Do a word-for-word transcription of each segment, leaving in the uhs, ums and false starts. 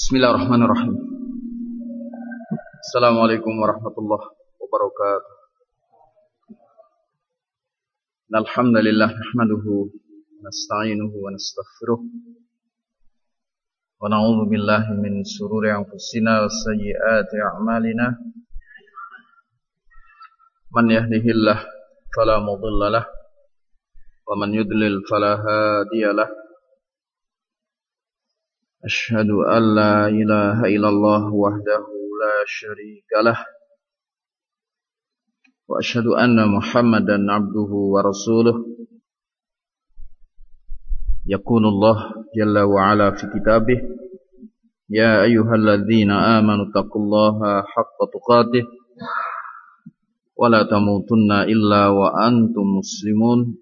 Bismillahirrahmanirrahim. Assalamualaikum warahmatullahi wabarakatuh. Alhamdulillah nahmaduhu wa nasta'inuhu wa nastaghfiruh wa na'udzu billahi min shururi anfusina wa sayyiati a'malina. Man yahdihillahu fala mudilla lahu wa man yudlil fala hadiya lahu. Asyhadu an la ilaha illallah wahdahu la syarika lah wa asyhadu anna Muhammadan abduhu wa rasuluh. Yaqulullah jalla wa ala fi kitabih, ya ayyuhalladzina amanu taqullaha haqqa tuqatih wa la tamutunna illa wa antum muslimun.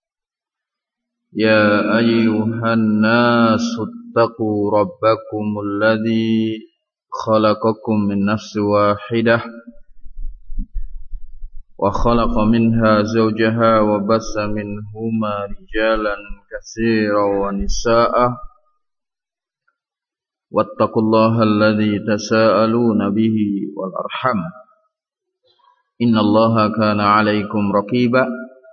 Ya ayyuhan nasu اتقوا ربكم الذي خلقكم من نفس واحدة وخلق منها زوجها وبث منهما رجالا كثيرا ونساء واتقوا الله الذي تساءلون به والأرحم إن الله كان عليكم رقيبا.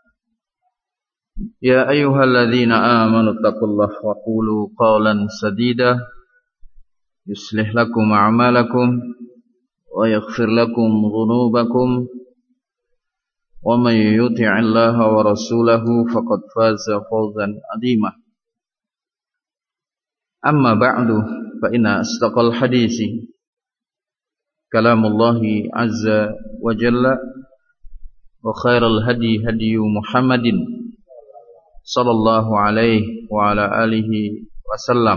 يا أيها الذين آمنوا اتقوا الله وقولوا قولا سديدا يصلح لكم أعمالكم ويغفر لكم ذنوبكم ومن يطع الله ورسوله فقد فاز فوزا عظيما. أما بعد فإن أصدق الحديث كلام الله عز وجل وخير الهدي هدي محمد sallallahu alaihi wa ala alihi wasallam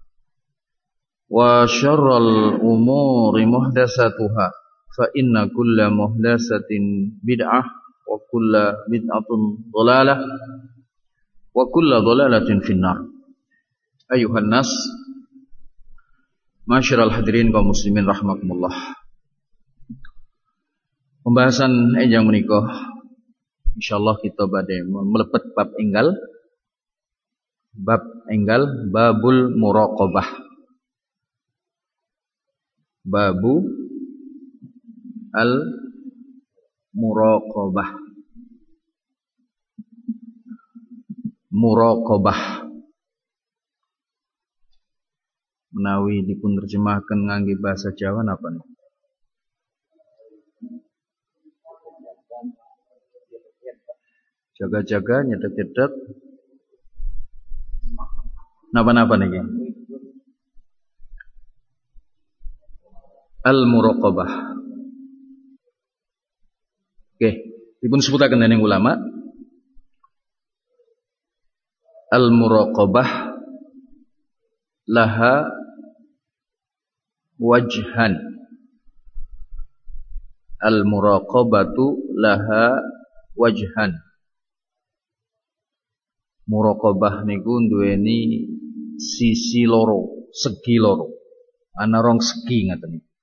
wa syarrul umuri muhdatsatuha fa inna kulla muhdatsatin bid'ah wa kulla bid'atun dhalalah wa kulla dhalalatin finnar. Ayuhan nas, masyiral hadirin kaum muslimin rahimakumullah. Pembahasan enjang menika insyaallah kita badai melepet bab enggal bab enggal babul muraqabah. Babu al muraqabah. Muraqabah menawi dipun terjemahkan ngangge bahasa Jawa napa nih? Jaga-jaga, nyedek-nyedek, napa-napa nih? Al-muraqabah. Oke, dipun sebutaken dening ulama. Al-muraqabah laha wajhan. Al-muraqabatu laha wajhan. Muraqabah niku duweni sisi loro, segi loro. Ana rong segi ngaten iki.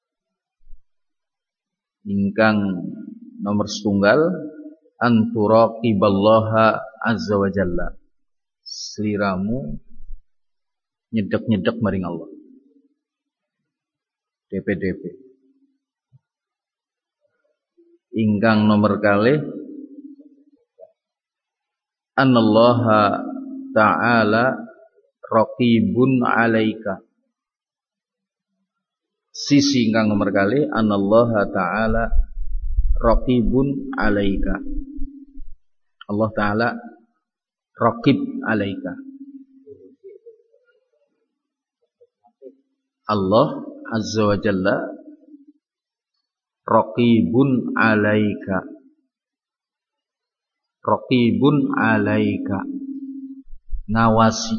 Ingkang nomor setunggal anturaqiballaha azza wa jalla. Sliramu nyedek-nyedek maring Allah. D P D P. Ingkang nomor kalih Anallaha ta'ala raqibun alaika. Sisi ingkang nomor kali Anallaha ta'ala raqibun alaika. Allah ta'ala raqib alaika. Allah azza wa jalla raqibun alaika. Raqibun alaika, ngawasi.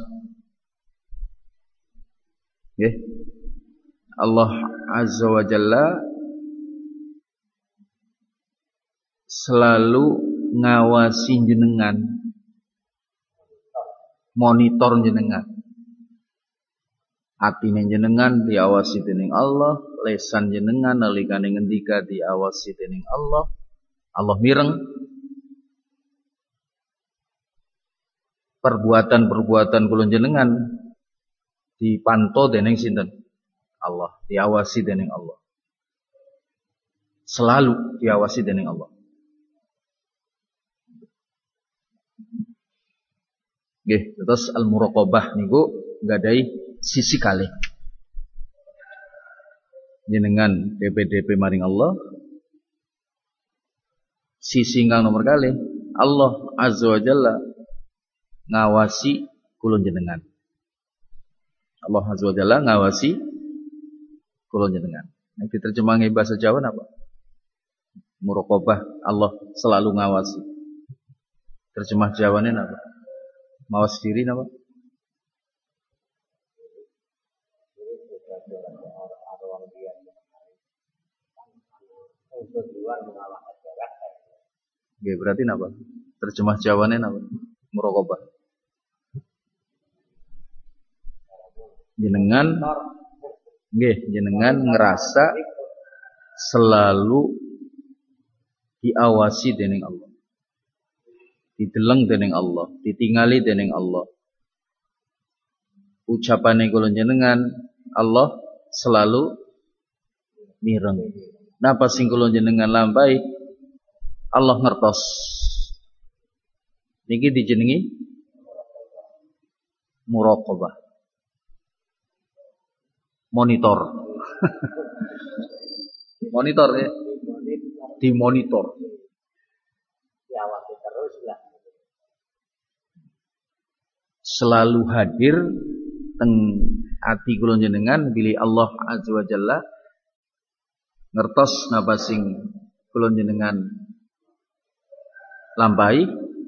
Nggih. Allah azza wa jalla selalu ngawasi jenengan, monitor jenengan. Atine jenengan diawasi dening Allah, lesan jenengan nalikane ngendika diawasi dening Allah. Allah mireng perbuatan-perbuatan kula jenengan dipantau dening sinten? Allah, diawasi dening Allah. Selalu diawasi dening Allah. Nggih, terus al-muraqabah niku nggadahi sisi kalih. Jenengan D P D P maring Allah. Sisi ingkang nomor kalih, Allah Azza wa Jalla ngawasi kula jenengan. Allah Azza wa Jalla ngawasi kula jenengan. Nek diterjemahe bahasa Jawa napa? Muraqabah, Allah selalu ngawasi. Terjemah Jawane napa? Mawas diri napa? Nggih, berarti napa? Terjemah Jawane napa? Muraqabah. Jenengan nggih, jenengan ngerasa selalu diawasi dening Allah. Dideleng dening Allah, ditingali dening Allah. Ucapane kula jenengan Allah selalu mireng. Napa sing kula jenengan lampahi Allah ngertos. Niki dijenengi muraqabah. Monitor. Monitor ya. Dimonitor. Diawasi terus lah. Selalu hadir teng ati kula jenengan bilih Allah Azza wa Jalla ngertos napa sing kula jenengan lampahi,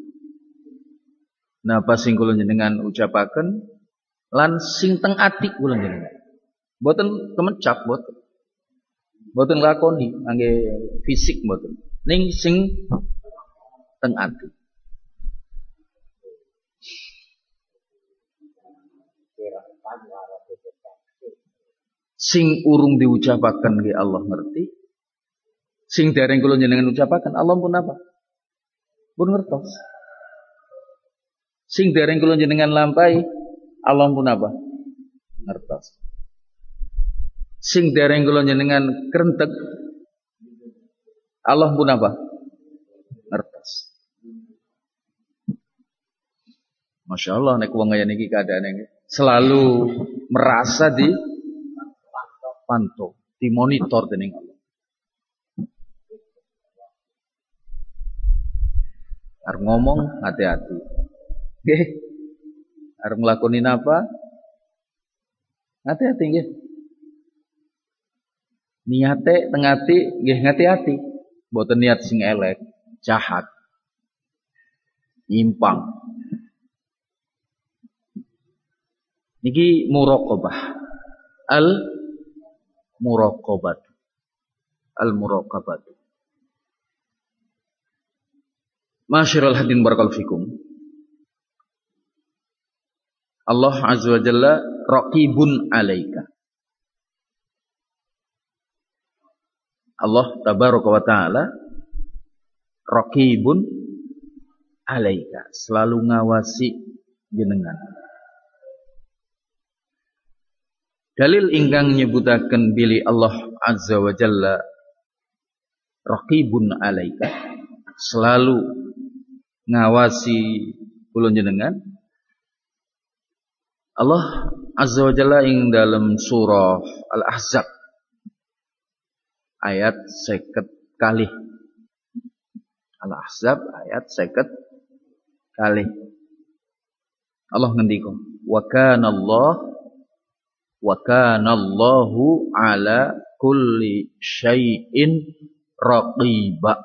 napa sing kula jenengan ucapaken lan sing teng ati kula jenengan. Mboten kemecap mboten. Mboten lakoni ngangge fisik mboten. Ning sing teng ati. Sing urung diucapaken nggih Allah ngerti. Sing dereng kula jenengan ucapaken Allah pun apa? Pun ngertos. Sing dereng kula jenengan lampahi Allah pun apa? Ngertos. Sing dereng kula jenengan krentek Allah pun apa? Ngertos. Masya Allah nek wong kaya niki keadaane selalu merasa di pantau, dimonitor dening Allah. Arep ngomong hati-hati. Nggih. Arep nglakoni napa? Hati-hati nggih. Niate teng ati nggih hati-hati. Mboten niat sing elek, jahat, nyimpang. Niki muraqabah. Al muraqabat. Al muraqabat. Masyiral hadin barakallahu fikum. Allah Azza wa Jalla raqibun alaika. Allah tabaraka wa taala raqibun alaika, selalu ngawasi jenengan. Dalil ingkang nyebutaken bilih Allah Azza wa Jalla raqibun alaika, selalu ngawasi kula jenengan. Allah Azza wa Jalla ing dalam surah Al-Ahzab ayat seket kalih. Al-Ahzab ayat seket kalih. Allah ngendika, wa kana Allah wa kana Allahu ala kulli syai'in raqiba.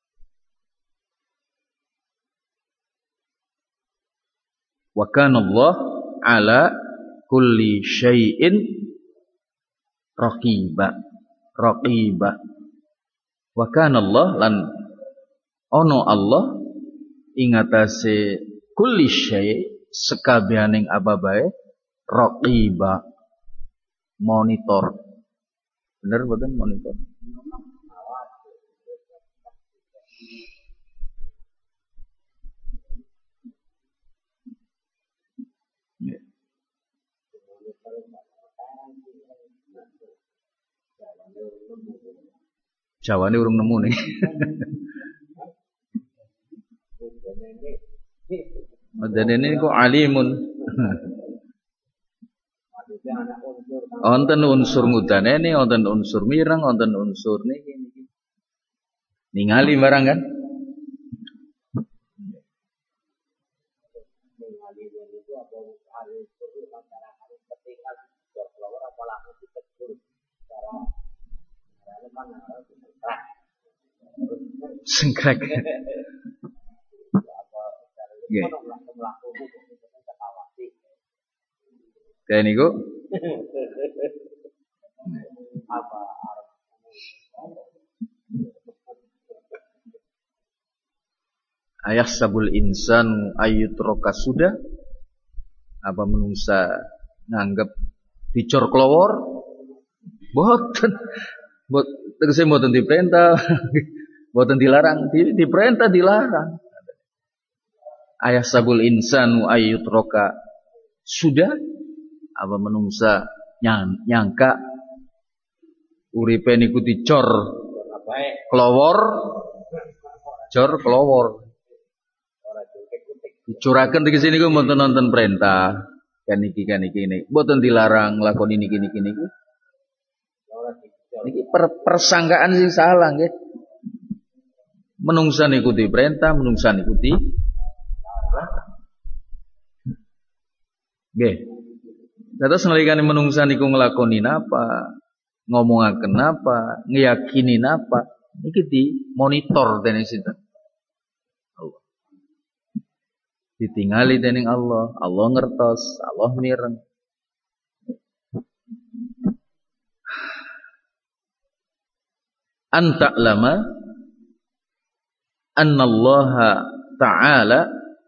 Wa kana Allah ala kulli syai'in raqiba. Raqiba. Wa kana Allah lan ono Allah ing atase kulli syai' sekabehaning apa bae raqiba, monitor. Bener mboten monitor? Jawane urung nemu nih. Dan ini kok alimun. Wonten unsur ngudanene, wonten unsur mireng, wonten unsur niki niki. Ningali barang kan? Sengkrek. Nggih. Kayak niku. Ayahsabul insan ayyutraka sudah. Apa menungsa nganggep dicor kelowor? Boten. Bot tegese mboten diperintah, mboten dilarang, di, diperintah dilarang. Ayahsabul insanu ayyutraka sudah. Apa menungsa nyang, nyangka uripe niku dicor kelowor, cor kelowor. Dicuraken tegese niku mboten nonton perintah. Kan iki kan iki ini. Mboten dilarang lakoni niki niki niki. Niki per, persangkaan sing salah nggih. Menungsa niku diperintah, menungsa niku di nggih. Dados nalikane menungsa niku nglakoni napa, ngomongaken napa, ngeyakini napa, niki dimonitor dening sinten? Allah. Ditingali dening Allah, Allah ngertos, Allah mireng. Anta lama annallaha ta'ala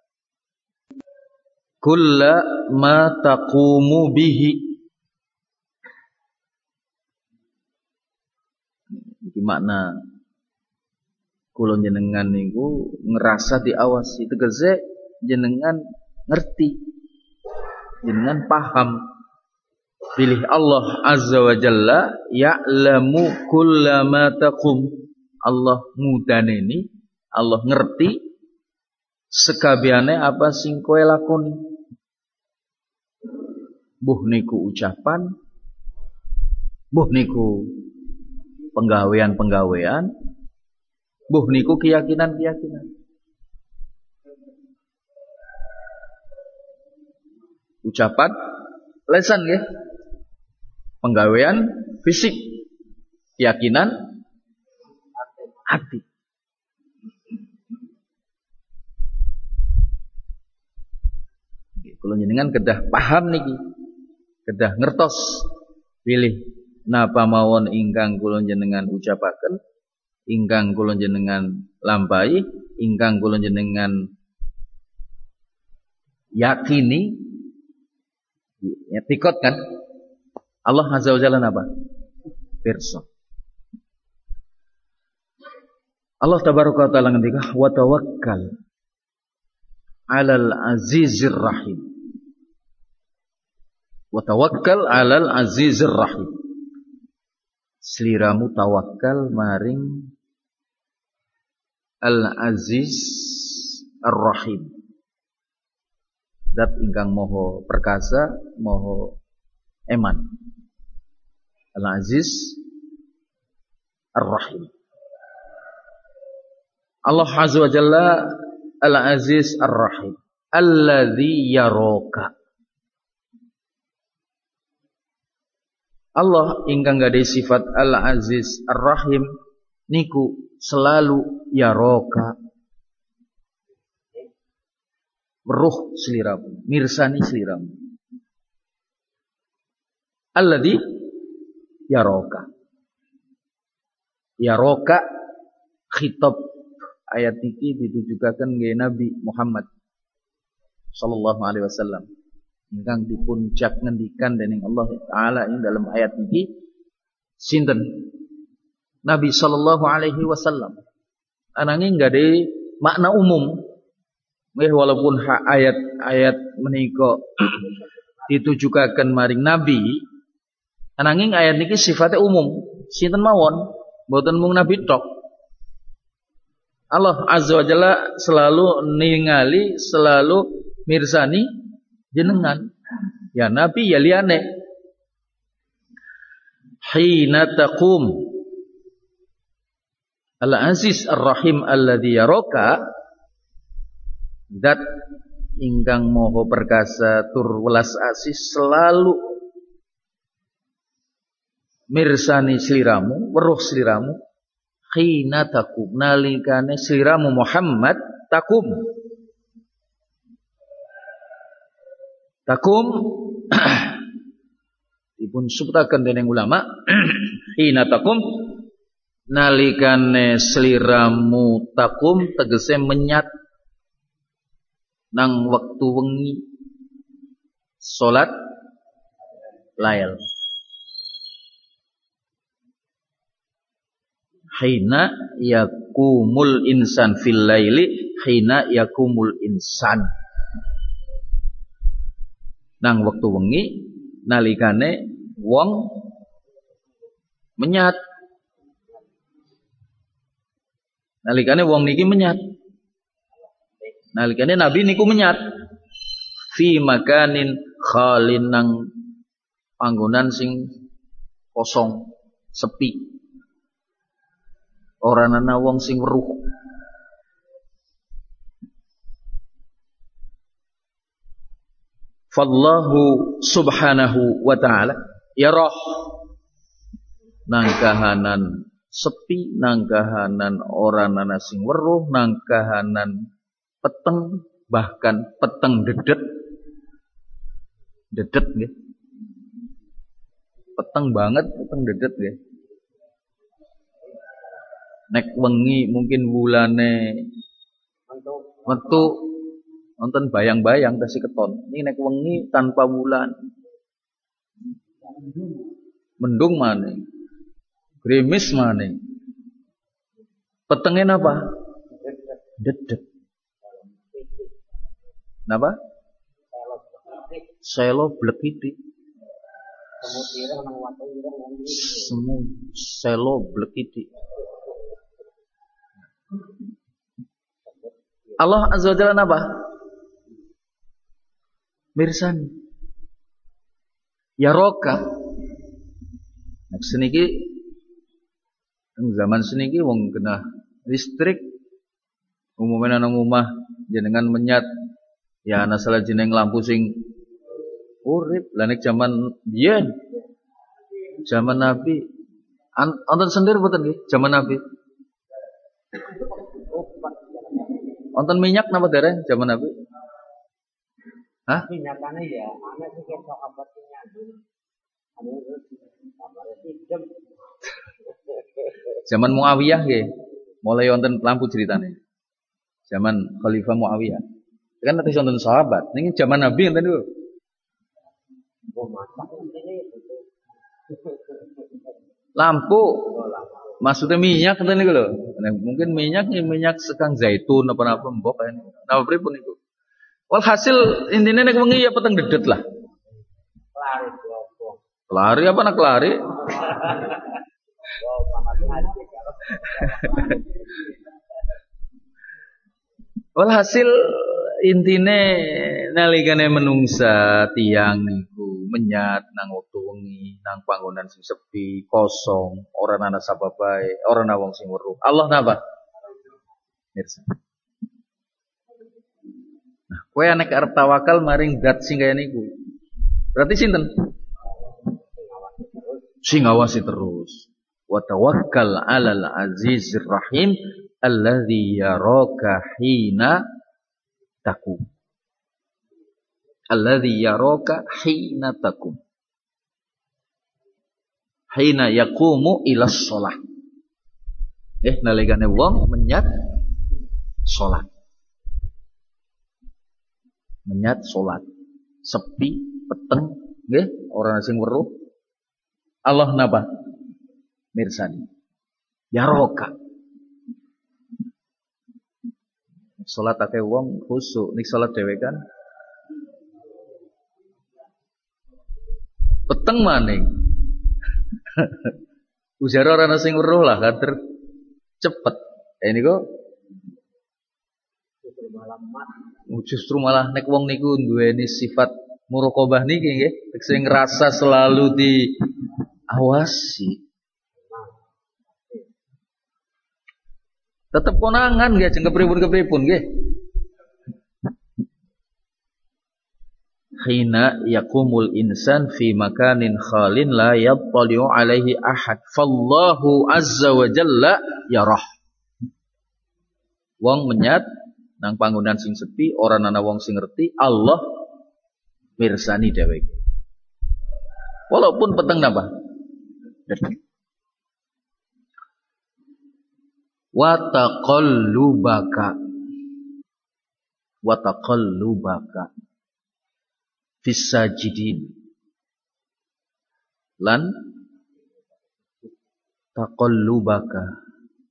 kulla ma taqumu bihi. Iki makna kula jenengan niku ngerasa diawasi, tegese jenengan ngerti, jenengan paham. Pilih Allah Azza wa Jalla ya'lamu kullama taqum. Allah mudaneni, Allah ngerti sekabehane apa sing kowe lakoni. Buh niku ucapan, buh niku penggawean-penggawean, buh niku keyakinan-keyakinan. Ucapan lesan nggih. Penggawean fisik, keyakinan hati. Kalau jenengan kedah paham niki, kedah ngertos, pilih napa mawon ingkang kula jenengan ucapaken, ingkang kula jenengan lampahi, ingkang kula jenengan yakini, ya tikot kan? Allah Azza wa Jalla napa? Pirsa. Allah tabaraka wa taala ngendika wa tawakkal 'alal azizir rahim. Wa tawakkal 'alal azizir rahim. Sliramu tawakal maring Al-Aziz Ar-Rahim. Zat ingkang moho perkasa, moho eman. Al-Aziz Ar-Rahim. Allah Azza wa Jalla Al-Aziz Ar-Rahim. Alladzi yaraka. Allah ingkang gadai sifat Al-Aziz Ar-Rahim niku selalu yaraka. Meruh sliramu, mirsani sliramu. Alladzi yaraka. Yaraka khitab ayat ini ditujukaken ke Nabi Muhammad sallallahu alaihi wasallam. Ingkang dipun jak ngendikan dening Allah taala ing dalam ayat ini sinten? Nabi sallallahu alaihi wasallam. Ananging gadai makna umum. Nggih walaupun ayat-ayat menika ditujukaken maring Nabi, ananging ayat niki sifatnya umum. Sinten mawon Mboten mung nabi tok. Allah Azza wa Jalla selalu ningali, selalu mirsani jenengan. Ya nabi ya liyane. Hina taqum Al-Aziz Ar-Rahim alladzi yaraka, zat ingkang moho perkasa tur welas asih selalu mirsani sliramu, weruh sliramu. Hina taqum, nalikane sliramu Muhammad taqum. Taqum dipun sebutaken dening ulama hina taqum nalikane sliramu taqum tegese menyat nang wektu wengi salat lail. Hina yakumul insan fil laili, hina yakumul insan. Nang wektu wengi nalikane wong menyat. Nalikane wong niki menyat. Nalikane nabi niku menyat fi makanin khalin nang panggonan sing kosong, sepi. Ora ana wong sing weruh. Fallahu subhanahu wa ta'ala yarah nang kahanan sepi, nang kahanan ora ana sing weruh, nang kahanan peteng, bahkan peteng dedet. Dedet nggih. Peteng banget, peteng dedet nggih. Nek wengi mungkin wulane metu nonton bayang-bayang kasih keton. Ini nek wengi tanpa wulan. Mendung maning. Gerimis maning. Petenge napa? Dedet. Napa? Selo blekiti. Semu selo blekiti. Allah Azza wa Jalla napa? Mirsani. Ya roka. Nek seniki teng zaman seniki wong kena listrik umumnya nang omah jenengan menyat ya ana salah jeneng lampu sing urip. Lah nek zaman biyen zaman Nabi wonten sendir mboten nggih zaman Nabi? Wonten minyak napa dereng zaman Nabi? Hah? Minyakane ya, ana sing ketok abot minyak. Anu terus kamare sidem. Zaman Muawiyah nggih, mulai wonten lampu ceritane. Zaman Khalifah Muawiyah. Kan nanti wonten sahabat, niki zaman Nabi enten niku. Oh, masak ini. Lampu. Maksudnya minyak enten niku lho. Mungkin minyak minyak sekang zaitun apa-apa mbok kene. Napa pripun niku? Walhasil intinya nek wengi ya peteng dedet lah. Kelari opo? Kelari apa nak kelari? Walhasil intine nalikane menungsa tiang niku menyat nang wektu wengi, nang panggonan sing sepi, kosong, ora ana sapa bae, ora ana wong sing weruh. Allah napa? Mirsa. Nah, kowe nek arep tawakal maring zat sing kaya niku. Berarti sinten? Sing ngawasi terus. Wa tawakkal 'alal 'azizir rahim alladzi yaraka hina taqum. Alladzi yaraka hina taqum. Hina yaqumu ila shalah. Eh nalikane wong menyat salat. Menyat salat. Sepi, peteng, nggih, ora ana sing weruh. Allah napa? Mirsani. Yaraka. Salat akeh wong khusuk, nek salat dhewe kan peteng maning. Ujar ora ana sing weruh lah kader cepet. Eh niku justru malah nek wong niku duweni sifat muraqabah niki nggih, sing ngrasa selalu diawasi. Tetep konangan nggih jeng kepripun-kepripun nggih. Hina yaqumul insan fi makanin khalin la yattali'u alaihi ahad fallahu azza wa jalla yarah. Wong menyat nang panggonan sing sepi ora ana wong sing ngerti, Allah mirsani dheweke. Walaupun peteng napa? Wa taqallubaka wa taqallubaka fis sajidin lan taqallubaka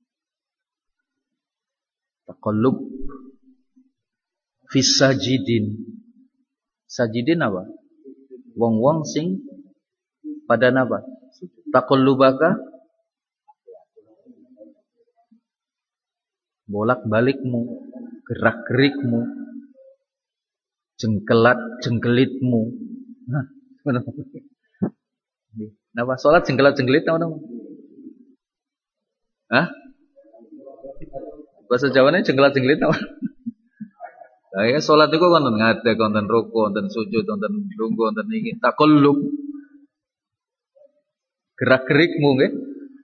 taqallub fis sajidin. Sajidin apa? Wong-wong sing pada napa? Taqallubaka bolak-balikmu, gerak-gerikmu, jengkelat jengkelitmu. Nah, napa salat jengkelat jengkelit napa napa? Hah? Bahasa Jawane jengkelat jengkelit napa? Lah ya salat iku wonten ngadeg, wonten ruku, wonten sujud, wonten lungguh, wonten iki taqallub. Gerak-gerikmu nggih.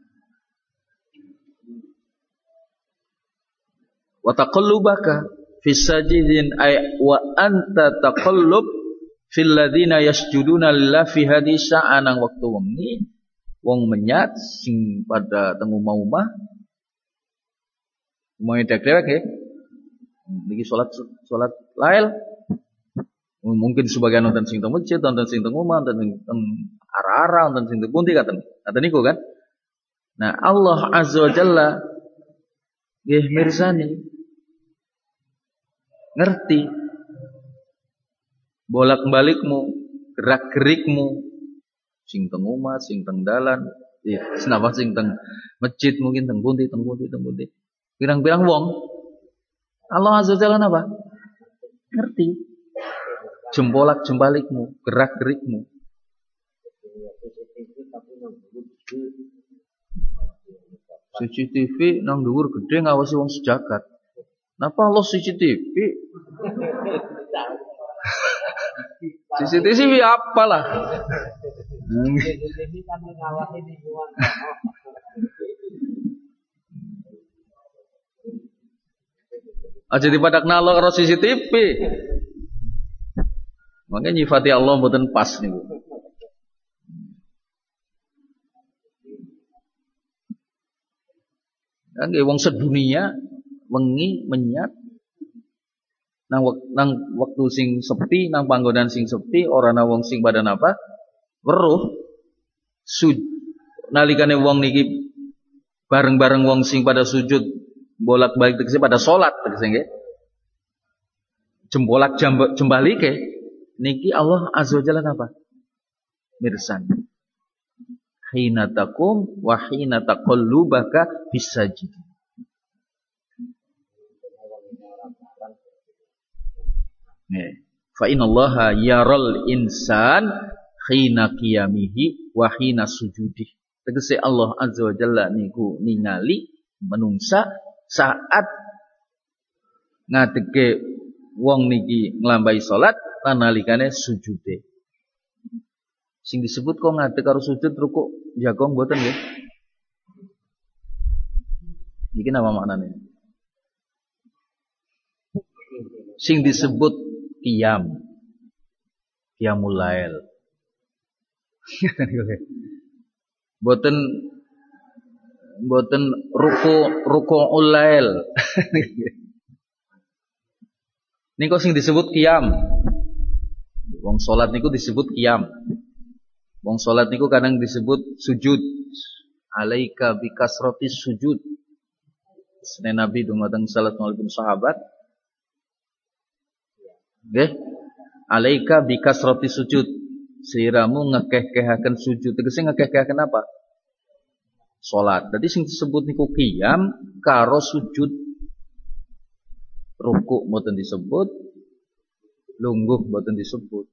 Wa taqallubaka fis sajidin ay wa anta taqallub fil ladzina yasjuduna lillahi fi hadhihi sa'anang waktu wengi wong menyat sing pada teng omah-omah umumé dek-dek nggih niki salat salat lail mungkin sebagian nonton sing teng masjid nonton sing teng omah nonton teng ara-ara nonton sing teng pundi katen katen niku kan. Nah Allah azza wa jalla nggih mirsani ngerti bolak-balikmu, gerak-gerikmu, sing teng omah, sing teng dalan, ya, senapa sing teng masjid mungkin teng pundi, teng pundi, teng pundi. Pirang-pirang wong Allah azza wajalla napa? Ngerti. Jembolak-jembalikmu, gerak-gerikmu. C C T V nang dhuwur gedhe ngawasi wong sejagat. Napa Allah C C T V? C C T V apalah? C C T V kan ngawasi lingkungan. Aja dipadak nalo karo C C T V. Makanya nyifati Allah mboten pas niku. Kan wong sedunia wengi menyat nang nang waktu sing sepi nang panggonan sing sepi ora ana wong sing pada napa weruh sujud nalikane wong niki bareng-bareng wong sing pada sujud bolak-balik tegese pada salat tegese nggih jembolak jembalike niki Allah azza wajalla napa mirsan hina taqum wa hina taqallubaka bisajid. Fa innallaha yaral insan khina qiyamihi wa hina sujudih. Tegese Allah azza wa jalla niku ningali menungsa saat ngadege wong niki nglampahi salat lan nalikane sujude. Sing disebut kok ngadeg karo sujud rukuk jagong mboten nggih. Niki napa maknane? Sing disebut qiyam qiyamul lail boten boten ruku rukuul lail niku sing disebut qiyam wong salat niku disebut qiyam wong salat niku kadang disebut sujud alaika bikasratis sujud sene Nabi dumateng salat maupun sahabat nggih alaika bikasrati sujud siramu ngekeh-kehaken sujud tegese ngekeh-kehaken apa salat. Dadi sing disebut niku qiyam karo sujud. Rukuk mboten disebut, lungguh mboten disebut.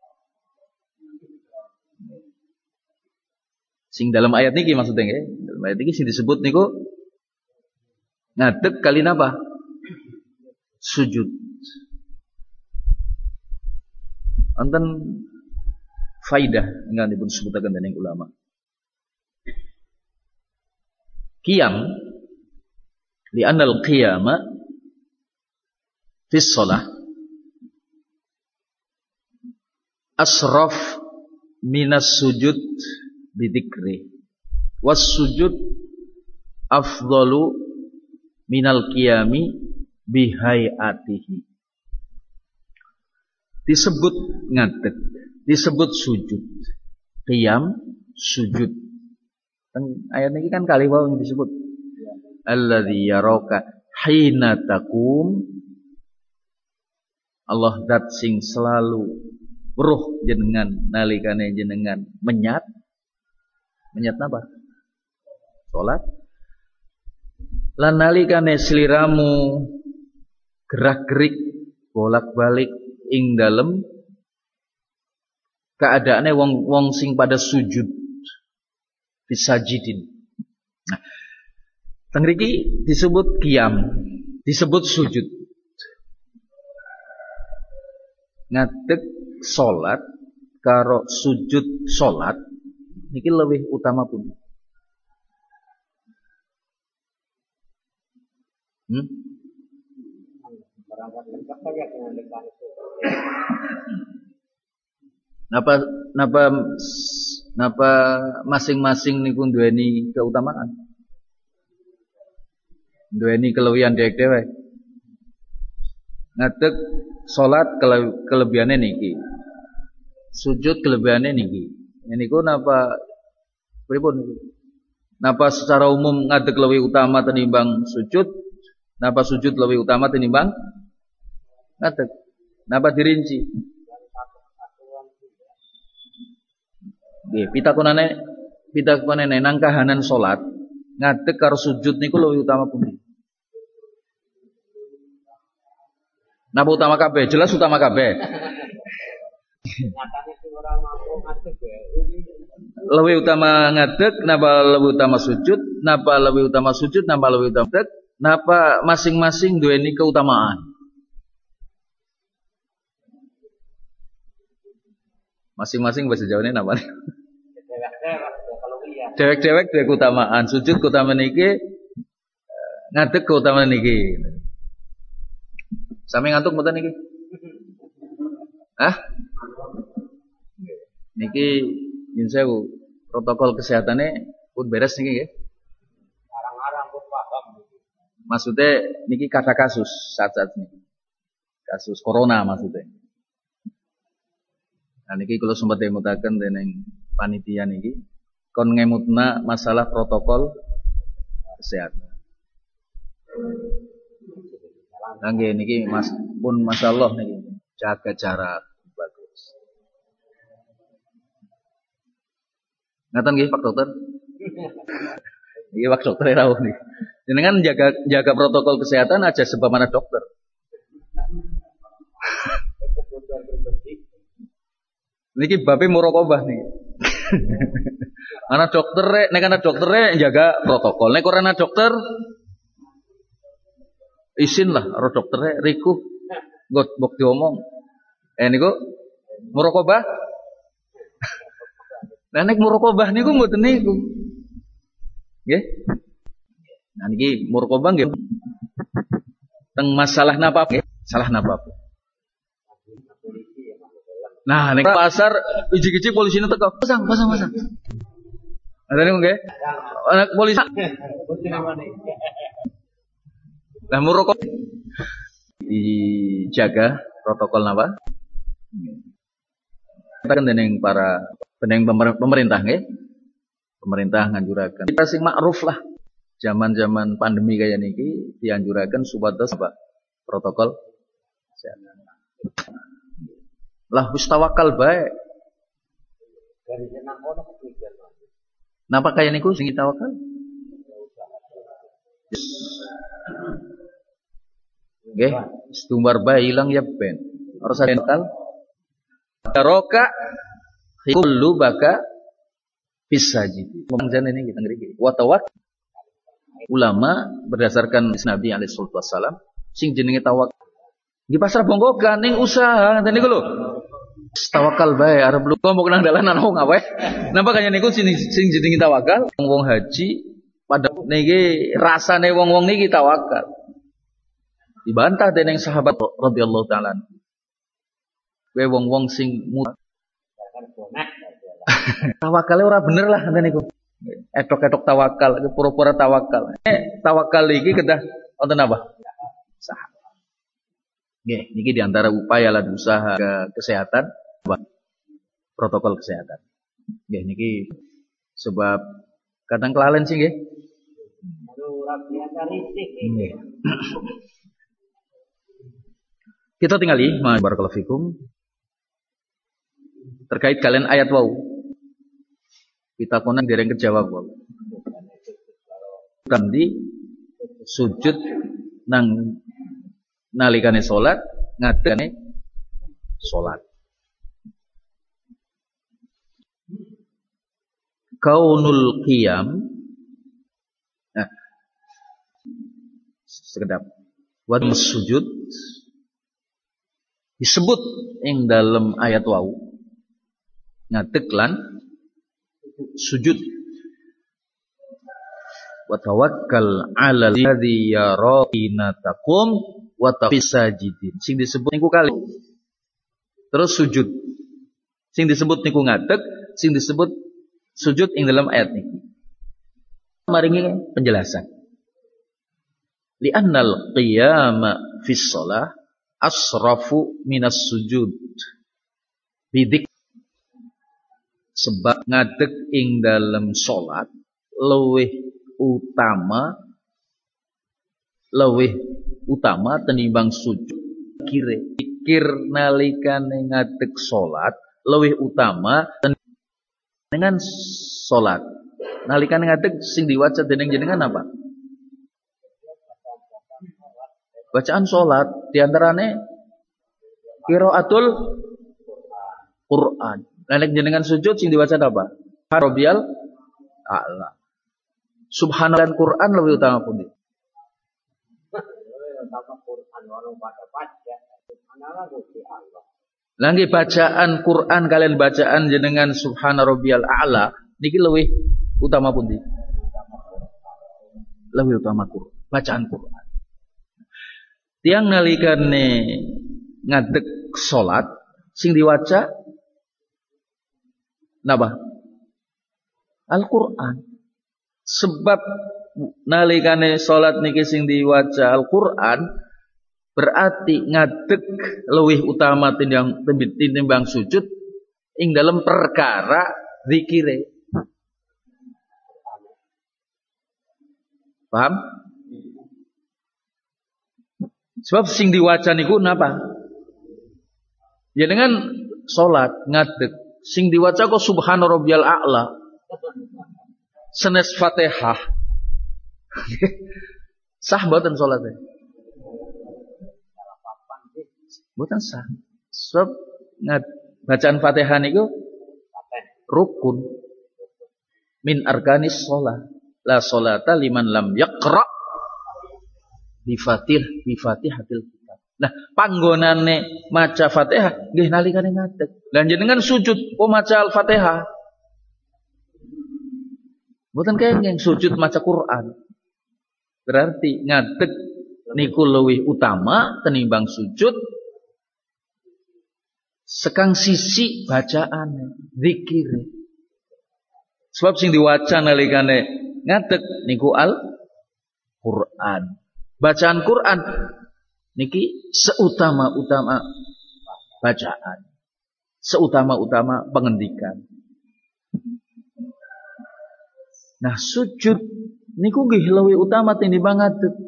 Sing dalam ayat niki maksudnya nggih. Dalam ayat niki sing disebut niku ngadeg kali napa? Sujud. Wonten faidah ingkang dipun sebutaken dening ulama. Qiyam li'anna al-qiyama fi shalah asraf minas sujud bidzikri was sujud afdalu minal qiyami bihayatihi. Disebut ngadeg, disebut sujud. Qiyam, sujud. Ayat ini kan kali wae disebut. Alladzi yaraka hina taqum. Allah zat sing selalu weruh jenengan nalikane jenengan menyat. Menyat napa? Salat. Lan nalikane sliramu gerak-gerik bolak-balik ing dalem keadaane wong wong sing pada sujud bisajidin. Nah, teng mriki disebut qiyam, disebut sujud. Ngadeg salat karo sujud salat niki lebih utama pun. Hmm? Napa napa napa masing-masing niku duweni keutamaan. Duweni kelebihan dhewek-dhewek. Ngadeg salat kele, kelebihane niki. Sujud kelebihane niki. Niku napa pripun niku? Napa secara umum ngadeg lebih utama tinimbang sujud? Napa sujud lebih utama tinimbang ngadeg? Napa dirinci? Nggih, pitakonane pitakonane nang kahanan salat, ngadeg karo sujud niku luwih utama pundi? Napa utama kabeh? Jelas utama kabeh. Nyatane sing ora mampu ngadeg ya. Lebih utama ngadeg, napa lebih utama sujud? Napa lebih utama sujud? Napa lebih utama ngadeg? Napa masing-masing duweni keutamaan? Masing-masing bahasa Jawane napa? Dewek-dewek duwe keutamaan. Sujud keutamaan niki, ngadeg keutamaan niki. Sami ngantuk mboten niki? Hah? Niki yen sewu protokol kesehatane pun beres niki nggih. Arang-arang pun paham. Maksudnya niki kata kasus saat-saat ini. Kasus corona maksudnya. Nah niki kalau sempat dimutaken dening panitia niki kon ngemutna masalah protokol kesehatan. Nah nggih niki Mas pun masyaallah niki jaga jarak bagus. Ngaten nggih Pak Dokter? Iki Pak Dokter rawuh niki. Jenengan jaga jaga protokol kesehatan aja sebab mana dokter. Niki bape muraqabah nih. Ana dokter nek ana dokter jaga protokol. Nek ora ana dokter isin lah karo dokter riku nggot mbok diomong. Eh niku muraqabah. Lah nek muraqabah niku mboten niku. Nggih? Nah niki muraqabah nggih. Teng masalah napa nggih? Salah napa? Nah, nek pasar iji-iji polisine teko. Pasang, pasang, pasang. Ada nih nggih? Anak polisi. Lah muroko dijaga protokol napa? Katakan dening para dening pemerintah nggih. Pemerintah nganjuraken. Kita sing makruf lah. Zaman-zaman pandemi kaya niki dianjuraken supados apa? Protokol kesehatan. Lah wis tawakal bae. Napa kaya niku sing tawakal? Nggih, setumbar bae ilang ya ben. Harus ada mental. Roka kullu baka fisajid. Ngomong jane ini kita ngriki. Wa tawak ulama berdasarkan Nabi alaihi wasallam sing jenenge tawak. Nggih pasrah bongkokan ning usaha ngene niku lho. Tawakal bae arep lu ngomong nang dalanan wong aweh. Napa kaya niku sing sing jenenge tawakal wong haji pada niki rasane wong-wong niki tawakal. Dibantah dening sahabat radhiyallahu taala. Kowe wong-wong sing tawakale ora bener lah ngene niku. Etok-etok tawakal, pura-pura tawakal. Eh, tawakal iki kedah wonten apa? Usaha. Nggih, niki di antara upaya lan usaha ke kesehatan, protokol kesehatan. Nggih niki sebab kadang kelalen sih nggih. Nggih. Kita tingali, ma barakallahu fikum. Terkait kalian ayat wau. Kita konan dereng kejawab wau. Kandi sujud nang nalikane salat, ngadane salat. Kaunul qiyam. Nah. Sekedap. Wa sujud disebut ing dalam ayat wau ngadeg lan sujud wa tawakkal 'ala alladzi yaraqina taqum wa tafisajidin sing disebut niku kali terus sujud sing disebut niku ngadeg sing disebut sujud ing dalam ayat niki maringi penjelasan li annal qiyama fis shalah asrafu minas sujud bidik sebab ngadeg ing dalam salat luwih utama luwih utama tenimbang sujud kire pikir nalikane ngadeg salat luwih utama dengan salat nalikane ngadeg sing diwaca dening jenengan apa bacaan salat diantarane qiraatul Quran. Nek jenengan sujud sing diwaca apa? Rabbiyal a'la. Subhanallah Quran lebih utama pundi? Lagi bacaan Quran kalian bacaan jenengan subhana rabbiyal a'la niki lebih utama pundi? Lebih utama Quran, bacaan Quran. Tiang nalikane ngadeg salat sing diwaca napa? Al-Qur'an. Sebab nalikane salat niki sing diwaca Al-Qur'an berarti ngadeg luwih utama tinimbang tinimbang sujud ing dalam perkara zikire. Paham? Sebab sing diwaca niku napa? Ya dengan salat ngadeg sing diwaca kok subhana rabbiyal a'la. Senes Fatihah. Sah mboten salate? Mboten sah. Sebab bacaan Fatihah niku rukun min arkanis shalah. La sholata liman lam yaqra bi Fatih bi Fatihatil kitab. Nah, panggonane maca Fatihah nggih nalikane ngadeg. Lan jenengan sujud kok maca Al-Fatihah. Mboten kenging sujud maca Quran. Berarti ngadeg niku luwih utama tenimbang sujud sekang sisi bacaane, zikire. Sebab sing diwaca nalikane ngadeg niku Al-Qur'an. Bacaan Quran niki seutama-utama bacaan, seutama-utama pengendikan. Nah, sujud niku nggih luwih utama tinimbang ngadeg.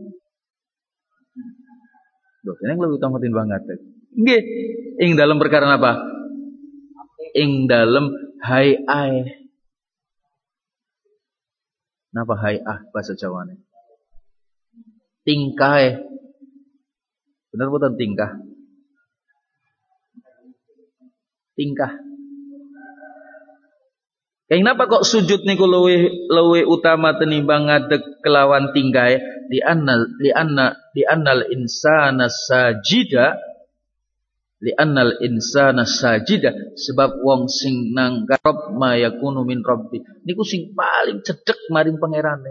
Lho, kene luwih utama tinimbang ngadeg. Nggih, ing dalam perkara apa? Ing dalam hay'ah. Napa hay'ah bahasa Jawane? tingkah. Bener boten tingkah? Tingkah. Kenapa kok sujud niku luwih luwih utama tenimbang ngadeg kelawan tingkah? Di annal li anna di annal insana sajida li annal insana sajida, sebab wong sing nangkap ma yakunu min rabbi niku sing paling cedhek maring pangerane.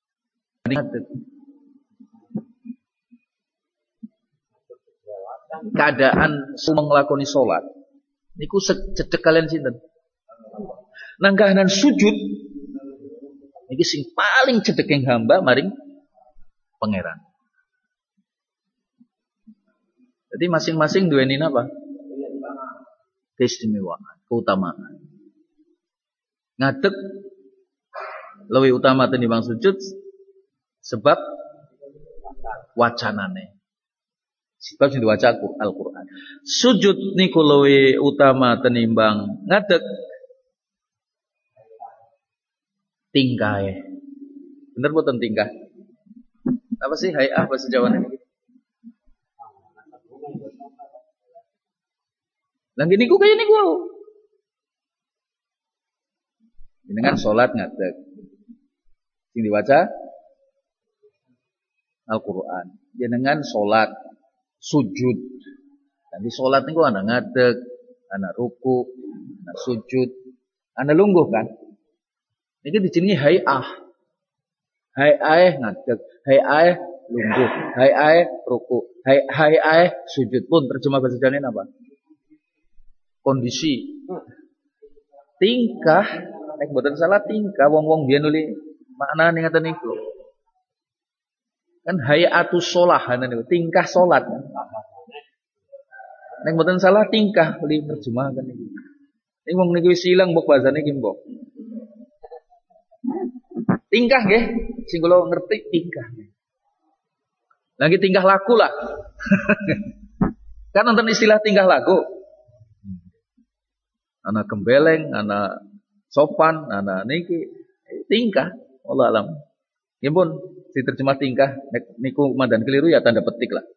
Keadaan sumeng nglakoni salat niku cedhek kalian sinten? Nang kahanan sujud niki sing paling cedhek ing hamba maring pangeran. Jadi masing-masing duweni napa? Keistimewaan, keutamaan. Ngadeg luwih utama tinimbang sujud sebab wacanane. Sebab sing diwaca Al-Qur'an. Sujud niku luwih utama tinimbang ngadeg tingkae. Bener boten tingkah? Apa sih hayah bahasa Jawane iki? Lah niku kaya niku. Jenengan salat ngadeg. Sing diwaca Al-Qur'an. Jenengan salat sujud. Nanti salat niku ana ngadeg, ana ruku, ana sujud, ana lungguh kan? Niki dijenengi hayah. Hayah ngadeg, hayah lungguh, hayah ruku, hayah sujud pun terjemah bahasa Jawa apa? Kondisi. Tingkah, nek mboten salah tingkah wong-wong biyen nuli maknane ngaten niku. Kan hayatus shalah niku, tingkah salat. Nek mboten salah tingkah li terjemahkan niku. Ning wong niku wis ilang mbok bahasane iki mbok. Tingkah nggih, sing kula ngerti tingkah. Lagi tingkah laku lah. Kan nonton istilah tingkah laku. Anak kembeleng, anak sopan, anak niki tingkah. Allah alam. Ya pun diterjemah tingkah niku mandan keliru ya tanda petik lah.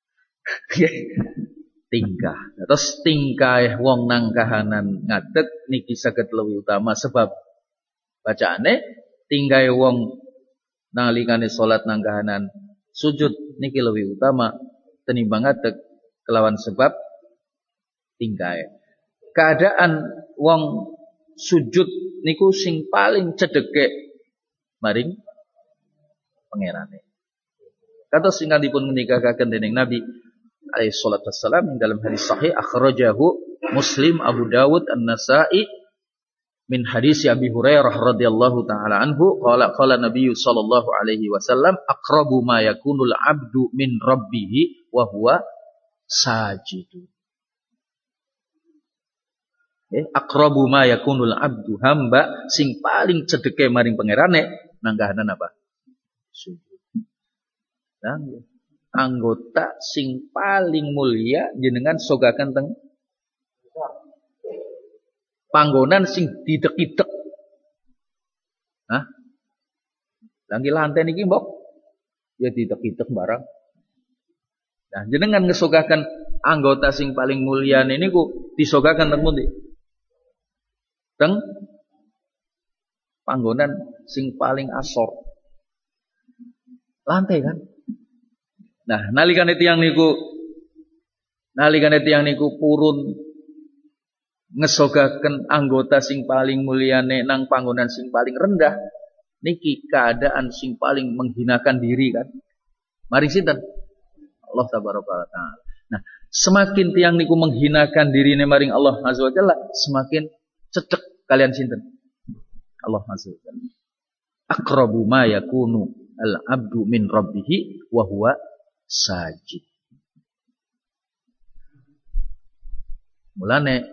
Tingkah. Terus tingkah wong nang kahanan ngadeg niki saged luwih utama sebab bacaane tingkah wong nalikane salat nang kahanan sujud niki luwih utama tenimbang ngadeg kelawan sebab tingkah. Keadaan wong sujud niku sing paling cedheke maring pangerane. Kados singkatipun ngendikaken dening Nabi alaihi salatu wassalam dalam hadis sahih akhrajahu Muslim, Abu Dawud, An-Nasa'i min hadis Abi Hurairah radhiyallahu taala anhu qala qala Nabi sallallahu alaihi wasallam aqrabu ma yakunul 'abdu min rabbih wa huwa sajid. Eh, aqrabu ma yakunul 'abdu, hamba sing paling cedheke maring pangerane nang kahanan apa? Sujud. Dan anggota sing paling mulia jenengan sogaken teng panggonan sing didek-idek. Hah? Langgi lantai niki mbok ya didek-idek barang. Nah, jenengan ngesogaken anggota sing paling mulia niku disogaken teng pundi? Teng panggonan sing paling asor. Lantai kan? Nah, nalikane tiyang niku nalikane tiyang niku purun ngesogaken anggota sing paling mulyane nang panggonan sing paling rendah, niki keadaan sing paling menghinakan diri kan. Mari sinten? Allah tabaraka taala. Nah, semakin tiyang niku menghinakan dirine maring Allah azza wajalla, semakin cedhek kalian sinten? Allah azza wajalla. Aqrabu ma yakunu al-'abdu min rabbih wa huwa sajid. Mulane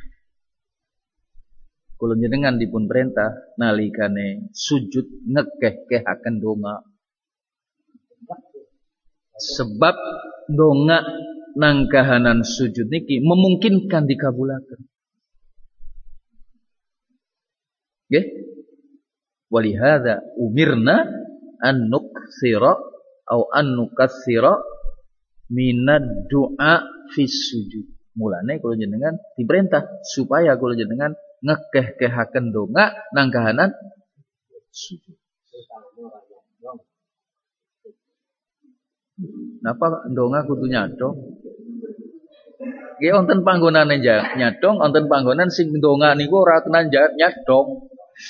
kula jenengan dipun perintah nalikane sujud ngekeh-kehaken donga. Sebab donga nang kahanan sujud niki memungkinkan dikabulaken. Nggih? Walihada umirna an nuktsira au an nukatsira minad du'a fis sujud. Mulane kula jenengan diperintah supaya kula jenengan ngekeh-kehaken donga nang kahanan sujud. Napa donga kudu nyadong? Nggih wonten panggonane nyadong, wonten panggonan sing donga niku ora kena nyadong.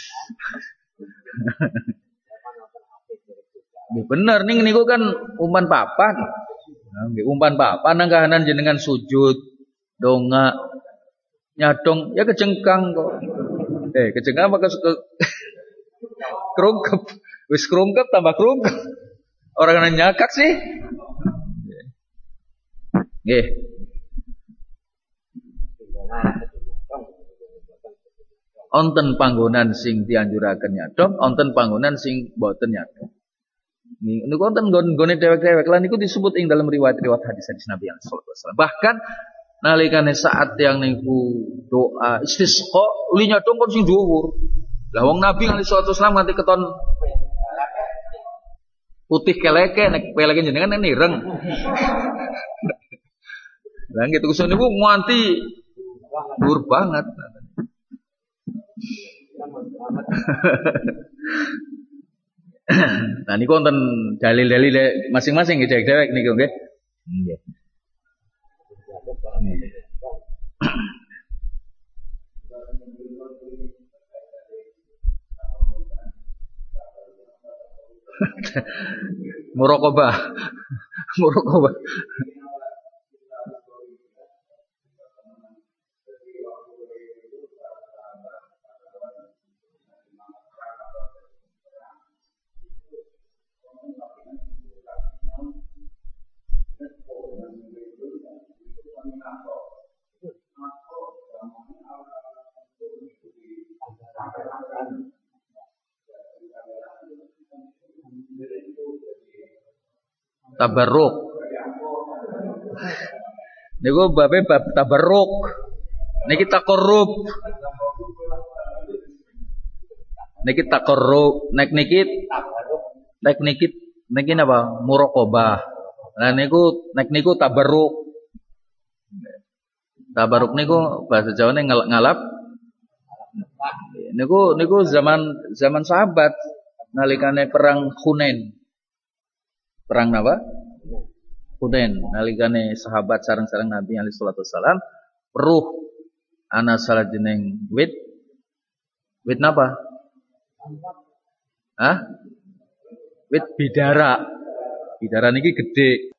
Nggih bener ning niku kan umpan papan. Nggih umpan papan nang kahanan jenengan sujud, donga, nyadong ya kejengkang kok. Eh kejengkang apa ke krungkep. Wis krungkep tambah krungkep. Orang kena nyakak sih. Nggih. Onten panggonan sing dianjuraken nyadong, onten panggonan sing boten nyadong. Niku wonten nggone dewek-dewek lan niku disebut ing dalam riwayat-riwayat hadis-hadis Nabi sallallahu alaihi wasallam. Bahkan nalikane saat yang niku doa istisqa li nyadong kon sing dhuwur. Lah wong Nabi sallallahu alaihi wasallam nganti keton putih keleke nek peleke jenengan nek ireng. Lah gitu kusun niku nganti dhuwur banget. Nah niku wonten dalil-dalil masing-masing nggih dewek-dewek niku nggih. Nggih. Muraqabah. Muraqabah. Tabarruk. Niku babe bab tabarruk. Niki takorrub. Niki takorrub, nek niki nek niki niki napa? Muraqabah. Lah niku nek niku tabarruk. Tabarruk niku bahasa Jawane ngalap. Niku niku zaman zaman sahabat nalikane perang Hunain. Perang napa? Hunain. Nalikane sahabat sareng-sareng Nabi alaihi salatu wasallam ruh ana salah jeneng wit. Wit napa? Hah? Wit bidara. Bidara niki gede.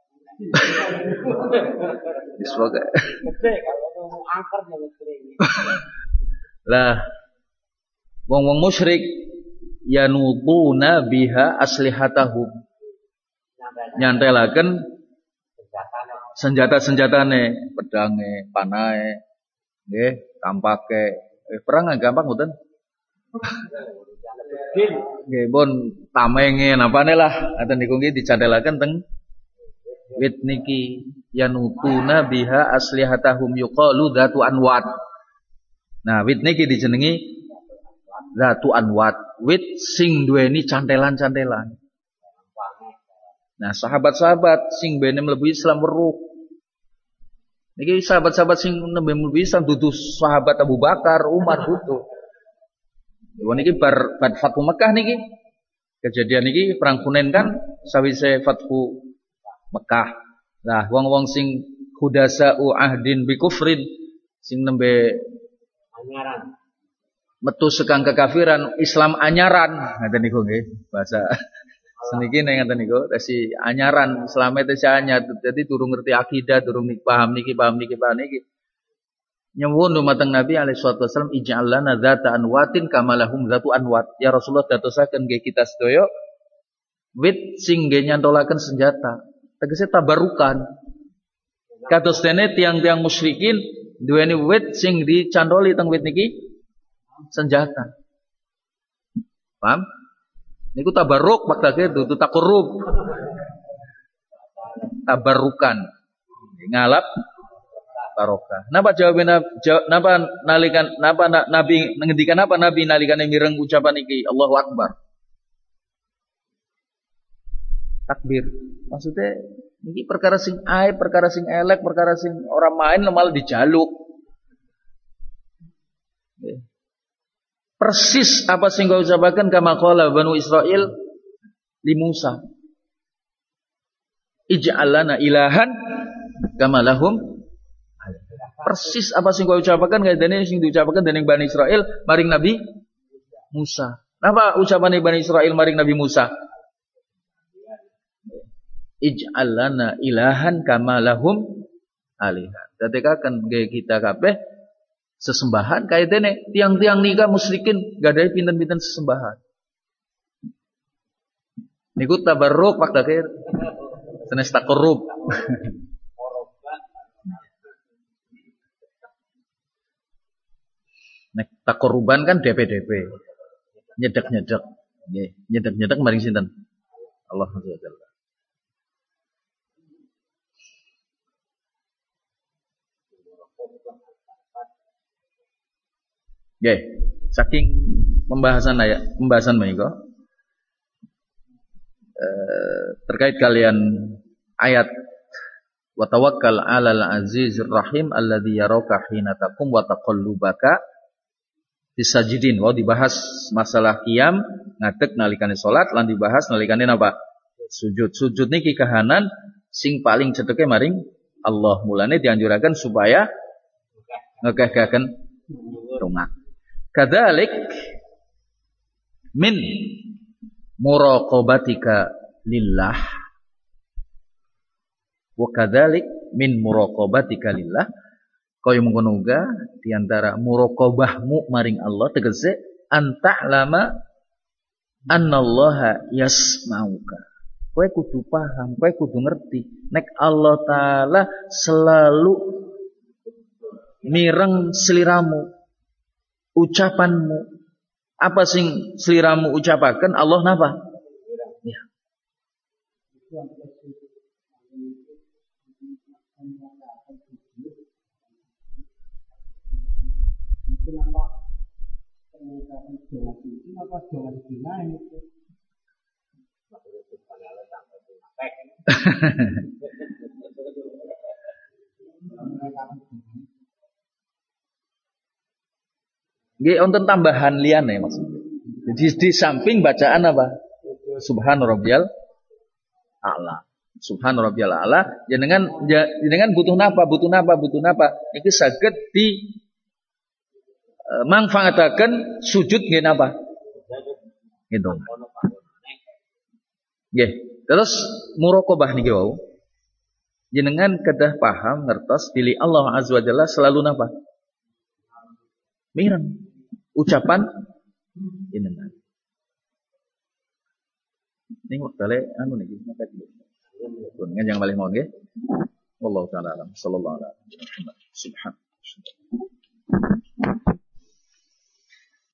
Wis wae. Gede kalau angker ya gede. Lah wong-wong musyrik yanutuna biha aslihatahum. Nyantelaken senjata-senjatane, pedange, panahe, nggih, tampake. Eh, perang gampang mboten? Nggih, pun tamenge napane lah, ngaten niku nggih dicantelaken teng wit niki yanutuna biha aslihatahum yuqalu dzatu anwat. Nah, wit niki dijenengi dzatu anwat, wit sing duweni cantelan-cantelan. Nah, sahabat-sahabat sing bene mlebu Islam weruh. Niki sahabat-sahabat sing nembe mlebu Islam dudu sahabat Abu Bakar, Umar dudu. Niki bar bar Fathu Mekah niki. Kejadian niki perang Hunain kan sawise Fathu Mekah. Nah, wong-wong sing hudasa'u ahdin bi kufrin sing nembe anyaran. Metu sekang kekafiran, Islam anyaran, ngaten niku nggih bahasa seniki nek ngaten niku tesi anyaran, Islame tesi anyar. Dadi durung ngerti akidah, durung paham niki, paham niki, paham niki. Nyuwun dumateng Nabi alaihi wasallam ij'al lana dzata anwatin kama lahum dzatu anwat. Ya Rasulullah dadosaken nggih kita sedaya wit sing nggih nyantolaken senjata. Tegese tabarukan. Kados dene tiang-tiang musyrikin duweni wit sing dicantoli teng wit niki senjata. Paham? Niku tabarruk maksudnya itu takorrub. Tabarukan. Ngalap barokah. Napa jawabnya napa nalikan napa Nabi ngendikan apa Nabi nalikane mireng ucapan iki Allahu Akbar. takbir. Maksudnya ini perkara sing aib, perkara sing elek, perkara sing orang main malah dijaluk. Persis apa sing kau ucapkan kama qala Banu Israil li Musa. Ij'al lana ilahan kama lahum. Persis apa sing kau ucapkan kayak dene sing diucapkan dening Bani Israil maring Nabi Musa. Napa ucapan Bani Israil maring Nabi Musa? Ij'al lana ilahan kama lahum alihan. Datekaken kita kabeh sesembahan kayak dene tiang-tiang nikah musyrikin gadai pinten-pinten sesembahan. Niku tabarruk pak takir. Senes takorub. Nek takoruban kan D P D P. Nyedek-nyedek. Nggih, nyedek-nyedek maring sinten? Allah Azza wa Jalla. Nggih, saking pembahasan ayat, pembahasan menika eh, terkait kalian ayat wa tawakkal 'alal 'azizir rahim alladzi yaraka hina taqum wa taqallubaka disajidin. Wow, dibahas masalah qiyam ngadeg nalikane salat lan dibahas nalikane napa? Sujud. Sujud niki kahanan sing paling cedeke maring Allah. Mulane dianjuraken supaya ngegagaken tongak. Kadzalik min muraqabatika lillah wa kadzalik min muraqabatika lillah kaya mengkono uga di antara muraqabahmu maring Allah tegese anta'lama annallaha yasmauka. Kowe kudu paham, kowe kudu ngerti nek Allah taala selalu mireng sliramu, ucapanmu. Apa sing sliramu ucapaken Allah napa? Ya. Kenapa pengucapan doa itu kenapa jangan dinaik? Nggih wonten tambahan liyane maksudnya. Jadi di samping bacaan apa? Subhan rabbiyal a'la. Subhan rabbiyal a'la jenengan jenengan butuh napa? Butuh napa? Butuh napa? Iki saged di manfaataken sujud nggih napa? Gitu. Nggih. Terus muraqabah niki wau. Jenengan kedah paham ngertos pilih Allah Azza wa Jalla selalu napa? Mireng ucapan jenengan. Ning wektale anu niki maka dulu. Pun jangan balik mohon nggih. Wallahu taala alam. Sallallahu alaihi wasallam. Subhan.